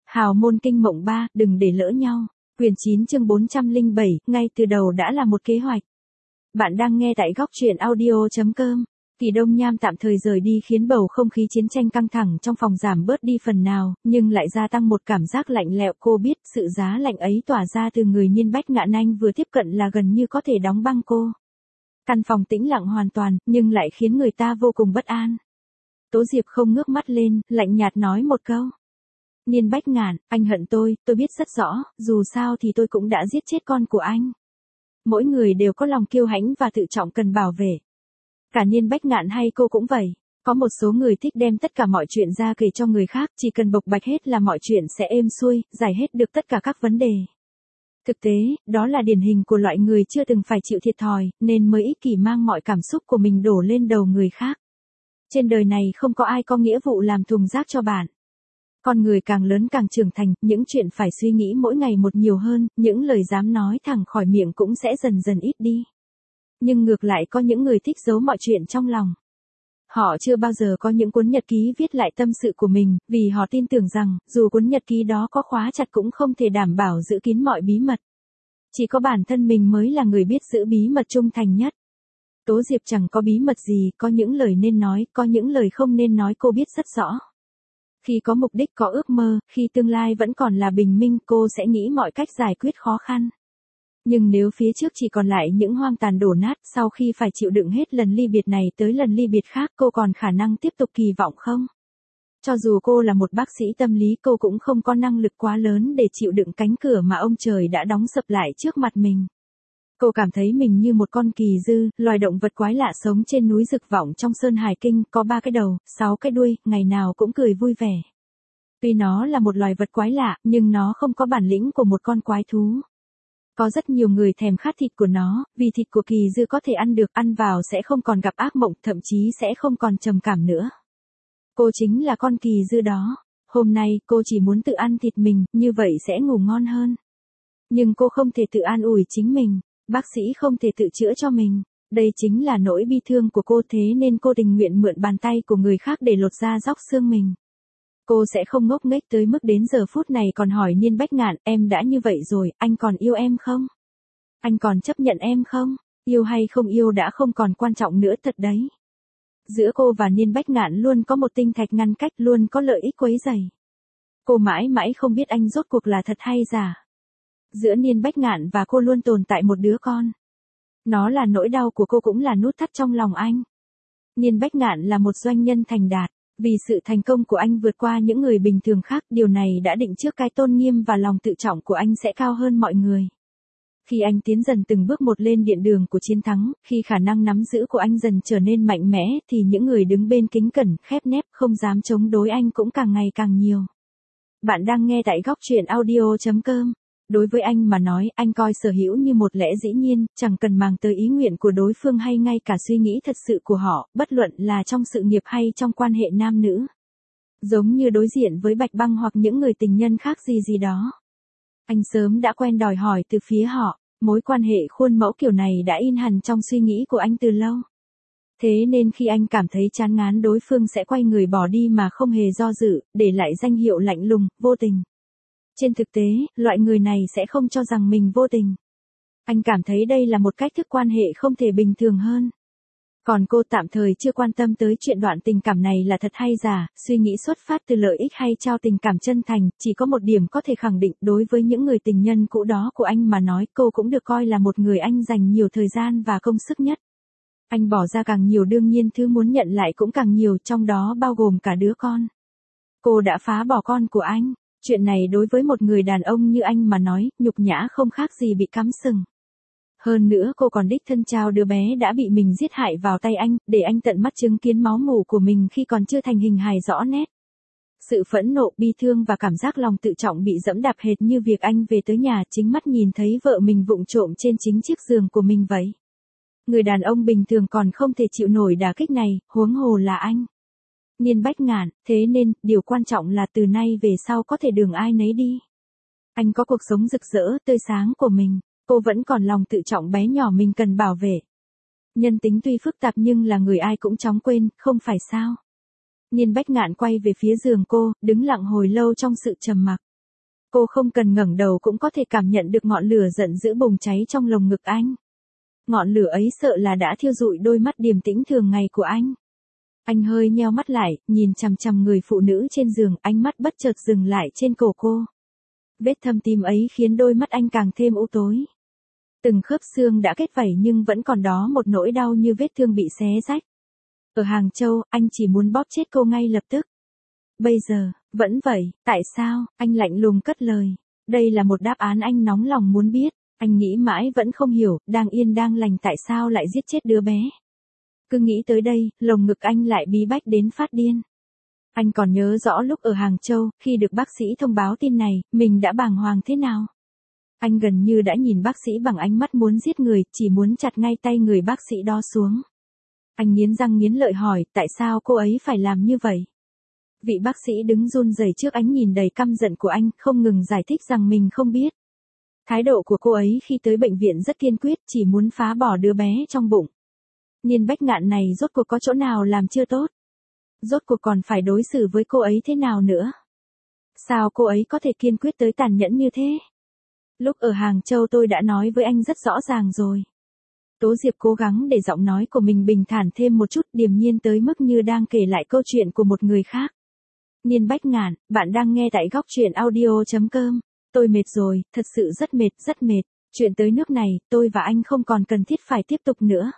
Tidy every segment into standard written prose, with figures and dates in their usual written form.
Hào môn kinh mộng 3, đừng để lỡ nhau. Quyển 9 chương 407, ngay từ đầu đã là một kế hoạch. Bạn đang nghe tại góc truyện audio.com. Kỳ Đông Nham tạm thời rời đi khiến bầu không khí chiến tranh căng thẳng trong phòng giảm bớt đi phần nào, nhưng lại gia tăng một cảm giác lạnh lẽo. Cô biết sự giá lạnh ấy tỏa ra từ người Niên Bách Ngạn, anh vừa tiếp cận là gần như có thể đóng băng cô. Căn phòng tĩnh lặng hoàn toàn, nhưng lại khiến người ta vô cùng bất an. Tố Diệp không ngước mắt lên, lạnh nhạt nói một câu. Niên Bách Ngạn, anh hận tôi biết rất rõ, dù sao thì tôi cũng đã giết chết con của anh. Mỗi người đều có lòng kiêu hãnh và tự trọng cần bảo vệ. Cả Niên Bách Ngạn hay cô cũng vậy. Có một số người thích đem tất cả mọi chuyện ra kể cho người khác, chỉ cần bộc bạch hết là mọi chuyện sẽ êm xuôi, giải hết được tất cả các vấn đề. Thực tế, đó là điển hình của loại người chưa từng phải chịu thiệt thòi, nên mới ích kỷ mang mọi cảm xúc của mình đổ lên đầu người khác. Trên đời này không có ai có nghĩa vụ làm thùng rác cho bạn. Con người càng lớn càng trưởng thành, những chuyện phải suy nghĩ mỗi ngày một nhiều hơn, những lời dám nói thẳng khỏi miệng cũng sẽ dần dần ít đi. Nhưng ngược lại có những người thích giấu mọi chuyện trong lòng. Họ chưa bao giờ có những cuốn nhật ký viết lại tâm sự của mình, vì họ tin tưởng rằng, dù cuốn nhật ký đó có khóa chặt cũng không thể đảm bảo giữ kín mọi bí mật. Chỉ có bản thân mình mới là người biết giữ bí mật trung thành nhất. Tố Diệp chẳng có bí mật gì, có những lời nên nói, có những lời không nên nói cô biết rất rõ. Khi có mục đích có ước mơ, khi tương lai vẫn còn là bình minh, cô sẽ nghĩ mọi cách giải quyết khó khăn. Nhưng nếu phía trước chỉ còn lại những hoang tàn đổ nát, sau khi phải chịu đựng hết lần ly biệt này tới lần ly biệt khác, cô còn khả năng tiếp tục kỳ vọng không? Cho dù cô là một bác sĩ tâm lý, cô cũng không có năng lực quá lớn để chịu đựng cánh cửa mà ông trời đã đóng sập lại trước mặt mình. Cô cảm thấy mình như một con kỳ dư, loài động vật quái lạ sống trên núi Dực Vọng trong Sơn Hải Kinh, có 3 cái đầu, 6 cái đuôi, ngày nào cũng cười vui vẻ. Tuy nó là một loài vật quái lạ, nhưng nó không có bản lĩnh của một con quái thú. Có rất nhiều người thèm khát thịt của nó, vì thịt của kỳ dư có thể ăn được, ăn vào sẽ không còn gặp ác mộng, thậm chí sẽ không còn trầm cảm nữa. Cô chính là con kỳ dư đó. Hôm nay, cô chỉ muốn tự ăn thịt mình, như vậy sẽ ngủ ngon hơn. Nhưng cô không thể tự an ủi chính mình. Bác sĩ không thể tự chữa cho mình. Đây chính là nỗi bi thương của cô, thế nên cô tình nguyện mượn bàn tay của người khác để lột da róc xương mình. Cô sẽ không ngốc nghếch tới mức đến giờ phút này còn hỏi Niên Bách Ngạn, em đã như vậy rồi, anh còn yêu em không? Anh còn chấp nhận em không? Yêu hay không yêu đã không còn quan trọng nữa thật đấy. Giữa cô và Niên Bách Ngạn luôn có một tinh thạch ngăn cách, luôn có lợi ích quấy rầy. Cô mãi mãi không biết anh rốt cuộc là thật hay giả. Giữa Niên Bách Ngạn và cô luôn tồn tại một đứa con. Nó là nỗi đau của cô cũng là nút thắt trong lòng anh. Niên Bách Ngạn là một doanh nhân thành đạt. Vì sự thành công của anh vượt qua những người bình thường khác, điều này đã định trước cái tôn nghiêm và lòng tự trọng của anh sẽ cao hơn mọi người. Khi anh tiến dần từng bước một lên điện đường của chiến thắng, khi khả năng nắm giữ của anh dần trở nên mạnh mẽ, thì những người đứng bên kính cẩn, khép nép, không dám chống đối anh cũng càng ngày càng nhiều. Bạn đang nghe tại góc truyện audio.com. Đối với anh mà nói, anh coi sở hữu như một lẽ dĩ nhiên, chẳng cần màng tới ý nguyện của đối phương hay ngay cả suy nghĩ thật sự của họ, bất luận là trong sự nghiệp hay trong quan hệ nam nữ. Giống như đối diện với Bạch Băng hoặc những người tình nhân khác gì đó. Anh sớm đã quen đòi hỏi từ phía họ, mối quan hệ khuôn mẫu kiểu này đã in hẳn trong suy nghĩ của anh từ lâu. Thế nên khi anh cảm thấy chán ngán, đối phương sẽ quay người bỏ đi mà không hề do dự, để lại danh hiệu lạnh lùng, vô tình. Trên thực tế, loại người này sẽ không cho rằng mình vô tình. Anh cảm thấy đây là một cách thức quan hệ không thể bình thường hơn. Còn cô tạm thời chưa quan tâm tới chuyện đoạn tình cảm này là thật hay giả, suy nghĩ xuất phát từ lợi ích hay trao tình cảm chân thành, chỉ có một điểm có thể khẳng định, đối với những người tình nhân cũ đó của anh mà nói, cô cũng được coi là một người anh dành nhiều thời gian và công sức nhất. Anh bỏ ra càng nhiều, đương nhiên thứ muốn nhận lại cũng càng nhiều, trong đó bao gồm cả đứa con. Cô đã phá bỏ con của anh. Chuyện này đối với một người đàn ông như anh mà nói, nhục nhã không khác gì bị cắm sừng. Hơn nữa cô còn đích thân trao đứa bé đã bị mình giết hại vào tay anh, để anh tận mắt chứng kiến máu mủ của mình khi còn chưa thành hình hài rõ nét. Sự phẫn nộ, bi thương và cảm giác lòng tự trọng bị dẫm đạp hệt như việc anh về tới nhà chính mắt nhìn thấy vợ mình vụng trộm trên chính chiếc giường của mình vậy. Người đàn ông bình thường còn không thể chịu nổi đả kích này, huống hồ là anh. Niên Bách Ngạn, thế nên, điều quan trọng là từ nay về sau có thể đường ai nấy đi. Anh có cuộc sống rực rỡ, tươi sáng của mình, cô vẫn còn lòng tự trọng bé nhỏ mình cần bảo vệ. Nhân tính tuy phức tạp nhưng là người ai cũng chóng quên, không phải sao? Niên Bách Ngạn quay về phía giường cô, đứng lặng hồi lâu trong sự trầm mặc. Cô không cần ngẩng đầu cũng có thể cảm nhận được ngọn lửa giận dữ bùng cháy trong lồng ngực anh. Ngọn lửa ấy sợ là đã thiêu rụi đôi mắt điềm tĩnh thường ngày của anh. Anh hơi nheo mắt lại, nhìn chằm chằm người phụ nữ trên giường, ánh mắt bất chợt dừng lại trên cổ cô. Vết thâm tim ấy khiến đôi mắt anh càng thêm u tối. Từng khớp xương đã kết vảy nhưng vẫn còn đó một nỗi đau như vết thương bị xé rách. Ở Hàng Châu, anh chỉ muốn bóp chết cô ngay lập tức. Bây giờ, vẫn vậy, tại sao? Anh lạnh lùng cất lời. Đây là một đáp án anh nóng lòng muốn biết. Anh nghĩ mãi vẫn không hiểu, đang yên đang lành tại sao lại giết chết đứa bé. Cứ nghĩ tới đây, lồng ngực anh lại bí bách đến phát điên. Anh còn nhớ rõ lúc ở Hàng Châu, khi được bác sĩ thông báo tin này, mình đã bàng hoàng thế nào. Anh gần như đã nhìn bác sĩ bằng ánh mắt muốn giết người, chỉ muốn chặt ngay tay người bác sĩ đó xuống. Anh nghiến răng nghiến lợi hỏi, tại sao cô ấy phải làm như vậy? Vị bác sĩ đứng run rẩy trước ánh nhìn đầy căm giận của anh, không ngừng giải thích rằng mình không biết. Thái độ của cô ấy khi tới bệnh viện rất kiên quyết, chỉ muốn phá bỏ đứa bé trong bụng. Niên Bách Ngạn này rốt cuộc có chỗ nào làm chưa tốt? Rốt cuộc còn phải đối xử với cô ấy thế nào nữa? Sao cô ấy có thể kiên quyết tới tàn nhẫn như thế? Lúc ở Hàng Châu tôi đã nói với anh rất rõ ràng rồi. Tố Diệp cố gắng để giọng nói của mình bình thản thêm một chút, điềm nhiên tới mức như đang kể lại câu chuyện của một người khác. Niên Bách Ngạn, bạn đang nghe tại góc truyện audio.com. Tôi mệt rồi, thật sự rất mệt, rất mệt. Chuyện tới nước này, tôi và anh không còn cần thiết phải tiếp tục nữa.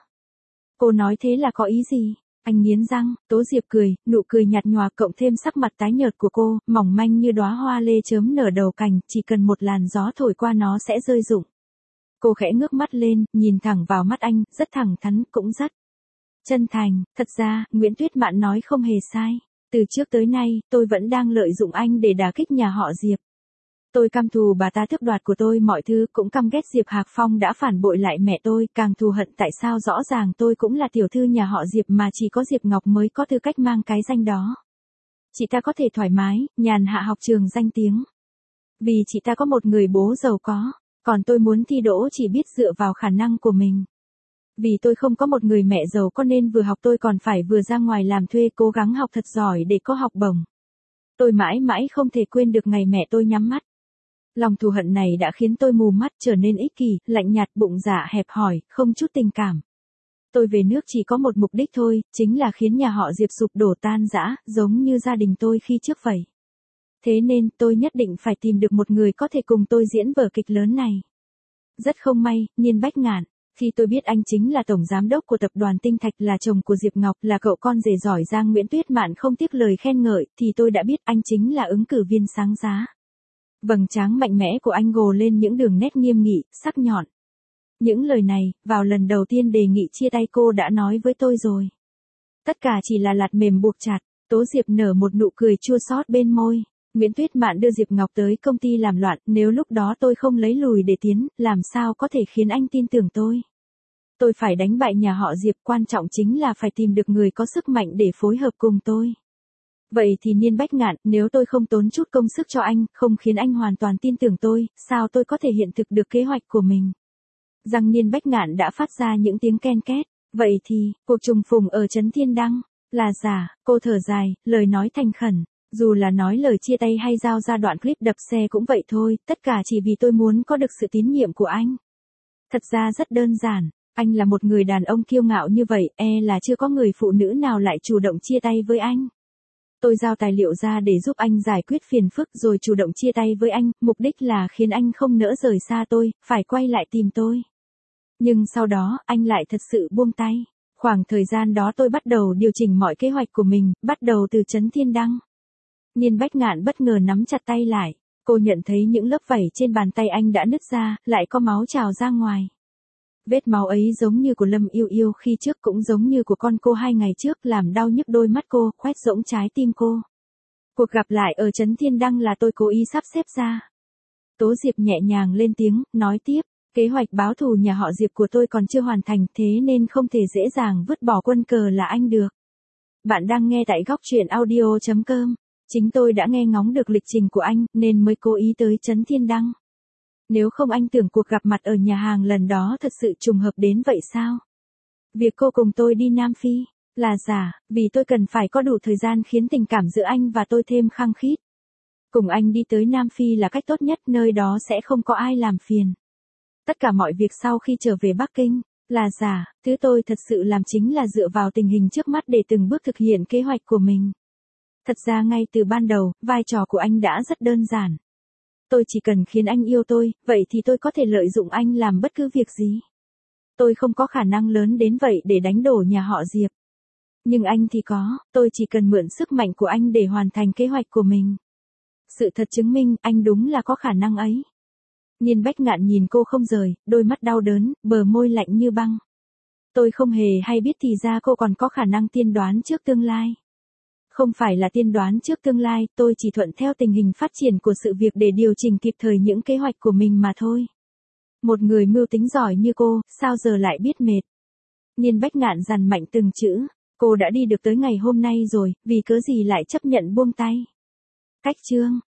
Cô nói thế là có ý gì? Anh nghiến răng. Tố Diệp cười, nụ cười nhạt nhòa cộng thêm sắc mặt tái nhợt của cô, mỏng manh như đóa hoa lê chớm nở đầu cành, chỉ cần một làn gió thổi qua nó sẽ rơi rụng. Cô khẽ ngước mắt lên, nhìn thẳng vào mắt anh, rất thẳng thắn, cũng rất chân thành. Thật ra, Nguyễn Tuyết Mạn nói không hề sai. Từ trước tới nay, tôi vẫn đang lợi dụng anh để đả kích nhà họ Diệp. Tôi căm thù bà ta tước đoạt của tôi mọi thứ, cũng căm ghét Diệp Hạc Phong đã phản bội lại mẹ tôi, càng thù hận tại sao rõ ràng tôi cũng là tiểu thư nhà họ Diệp mà chỉ có Diệp Ngọc mới có tư cách mang cái danh đó. Chị ta có thể thoải mái, nhàn hạ học trường danh tiếng. Vì chị ta có một người bố giàu có, còn tôi muốn thi đỗ chỉ biết dựa vào khả năng của mình. Vì tôi không có một người mẹ giàu có nên vừa học tôi còn phải vừa ra ngoài làm thuê cố gắng học thật giỏi để có học bổng. Tôi mãi mãi không thể quên được ngày mẹ tôi nhắm mắt. Lòng thù hận này đã khiến tôi mù mắt, trở nên ích kỷ, lạnh nhạt, bụng dạ hẹp hòi, không chút tình cảm. Tôi về nước chỉ có một mục đích thôi, chính là khiến nhà họ Diệp sụp đổ tan rã, giống như gia đình tôi khi trước vậy. Thế nên, tôi nhất định phải tìm được một người có thể cùng tôi diễn vở kịch lớn này. Rất không may, Niên Bách Ngạn, khi tôi biết anh chính là tổng giám đốc của tập đoàn Tinh Thạch, là chồng của Diệp Ngọc, là cậu con rể giỏi giang Nguyễn Tuyết Mạn không tiếc lời khen ngợi, thì tôi đã biết anh chính là ứng cử viên sáng giá. Vầng trán mạnh mẽ của anh gồ lên những đường nét nghiêm nghị, sắc nhọn. Những lời này, vào lần đầu tiên đề nghị chia tay cô đã nói với tôi rồi. Tất cả chỉ là lạt mềm buộc chặt. Tố Diệp nở một nụ cười chua xót bên môi. Nguyễn Tuyết Mạn đưa Diệp Ngọc tới công ty làm loạn, nếu lúc đó tôi không lấy lùi để tiến, làm sao có thể khiến anh tin tưởng tôi. Tôi phải đánh bại nhà họ Diệp, quan trọng chính là phải tìm được người có sức mạnh để phối hợp cùng tôi. Vậy thì Niên Bách Ngạn, nếu tôi không tốn chút công sức cho anh, không khiến anh hoàn toàn tin tưởng tôi, sao tôi có thể hiện thực được kế hoạch của mình? Răng Niên Bách Ngạn đã phát ra những tiếng ken két. Vậy thì, cuộc trùng phùng ở Trấn Thiên Đăng, là giả. Cô thở dài, lời nói thành khẩn. Dù là nói lời chia tay hay giao ra đoạn clip đập xe cũng vậy thôi, tất cả chỉ vì tôi muốn có được sự tín nhiệm của anh. Thật ra rất đơn giản, anh là một người đàn ông kiêu ngạo như vậy, là chưa có người phụ nữ nào lại chủ động chia tay với anh. Tôi giao tài liệu ra để giúp anh giải quyết phiền phức rồi chủ động chia tay với anh, mục đích là khiến anh không nỡ rời xa tôi, phải quay lại tìm tôi. Nhưng sau đó, anh lại thật sự buông tay. Khoảng thời gian đó tôi bắt đầu điều chỉnh mọi kế hoạch của mình, bắt đầu từ Trấn Thiên Đăng. Niên Bách Ngạn bất ngờ nắm chặt tay lại. Cô nhận thấy những lớp vảy trên bàn tay anh đã nứt ra, lại có máu trào ra ngoài. Vết máu ấy giống như của Lâm Yêu Yêu khi trước, cũng giống như của con cô 2 ngày trước, làm đau nhức đôi mắt cô, khoét rỗng trái tim cô. Cuộc gặp lại ở Trấn Thiên Đăng là tôi cố ý sắp xếp ra. Tố Diệp nhẹ nhàng lên tiếng, nói tiếp, kế hoạch báo thù nhà họ Diệp của tôi còn chưa hoàn thành, thế nên không thể dễ dàng vứt bỏ quân cờ là anh được. Bạn đang nghe tại góc truyện audio.com. Chính tôi đã nghe ngóng được lịch trình của anh, nên mới cố ý tới Trấn Thiên Đăng. Nếu không anh tưởng cuộc gặp mặt ở nhà hàng lần đó thật sự trùng hợp đến vậy sao? Việc cô cùng tôi đi Nam Phi, là giả, vì tôi cần phải có đủ thời gian khiến tình cảm giữa anh và tôi thêm khăng khít. Cùng anh đi tới Nam Phi là cách tốt nhất, nơi đó sẽ không có ai làm phiền. Tất cả mọi việc sau khi trở về Bắc Kinh, là giả, thứ tôi thật sự làm chính là dựa vào tình hình trước mắt để từng bước thực hiện kế hoạch của mình. Thật ra ngay từ ban đầu, vai trò của anh đã rất đơn giản. Tôi chỉ cần khiến anh yêu tôi, vậy thì tôi có thể lợi dụng anh làm bất cứ việc gì. Tôi không có khả năng lớn đến vậy để đánh đổ nhà họ Diệp. Nhưng anh thì có, tôi chỉ cần mượn sức mạnh của anh để hoàn thành kế hoạch của mình. Sự thật chứng minh, anh đúng là có khả năng ấy. Nhiên Bách Ngạn nhìn cô không rời, đôi mắt đau đớn, bờ môi lạnh như băng. Tôi không hề hay biết thì ra cô còn có khả năng tiên đoán trước tương lai. Không phải là tiên đoán trước tương lai, tôi chỉ thuận theo tình hình phát triển của sự việc để điều chỉnh kịp thời những kế hoạch của mình mà thôi. Một người mưu tính giỏi như cô, sao giờ lại biết mệt? Nhiên Bách Ngạn dằn mạnh từng chữ, cô đã đi được tới ngày hôm nay rồi, vì cớ gì lại chấp nhận buông tay? Cách chương